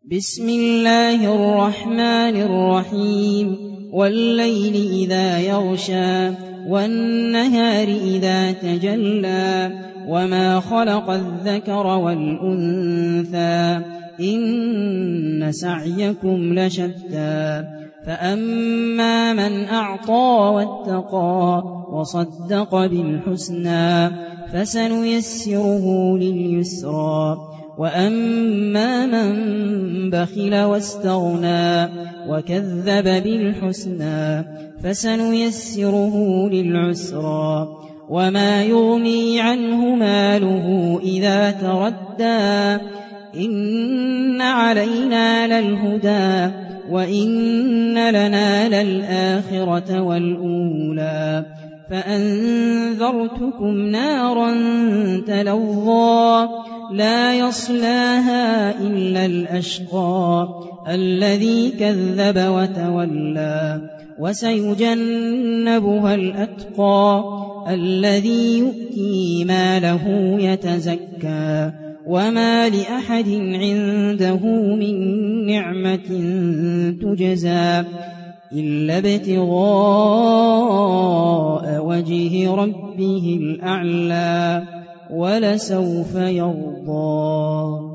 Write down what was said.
بسم الله الرحمن الرحيم والليل إذا يغشى والنهار إذا تجلى وما خلق الذكر والأنثى إن سعيكم لشتى فأما من أعطى واتقى وصدق بالحسنى فسنيسره لليسرى وأما من بخل واستغنى وكذب بالحسنى فسنيسره للعسرى وما يغني عنه ماله إذا تردى إن علينا للهدى وإن لنا للآخرة والأولى فأنذرتكم نارا تلظى لا يصلاها إلا الأشقى الذي كذب وتولى وسيجنبها الأتقى الذي يؤتي ماله يتزكى وما لأحد عنده من نعمة تجزى إلا ابتغاء وجه ربه الأعلى ولسوف يرضى.